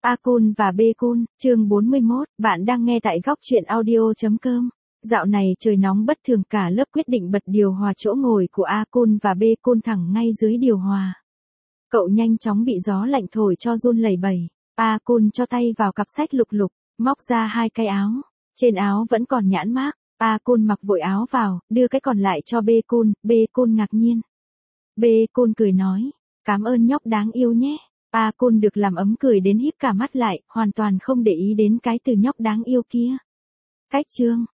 A-kun và B-kun, chương 41, bạn đang nghe tại góc truyện audio.com. Dạo này trời nóng bất thường, cả lớp quyết định bật điều hòa chỗ ngồi của A-kun và B-kun thẳng ngay dưới điều hòa. Cậu nhanh chóng bị gió lạnh thổi cho run lẩy bẩy. A-kun cho tay vào cặp sách lục lục, móc ra 2 cái áo. Trên áo vẫn còn nhãn mác. A-kun mặc vội áo vào, đưa cái còn lại cho B-kun. B-kun ngạc nhiên. B-kun cười nói, cảm ơn nhóc đáng yêu nhé. A-kun được làm ấm cười đến híp cả mắt lại, hoàn toàn không để ý đến cái từ nhóc đáng yêu kia. Cách chương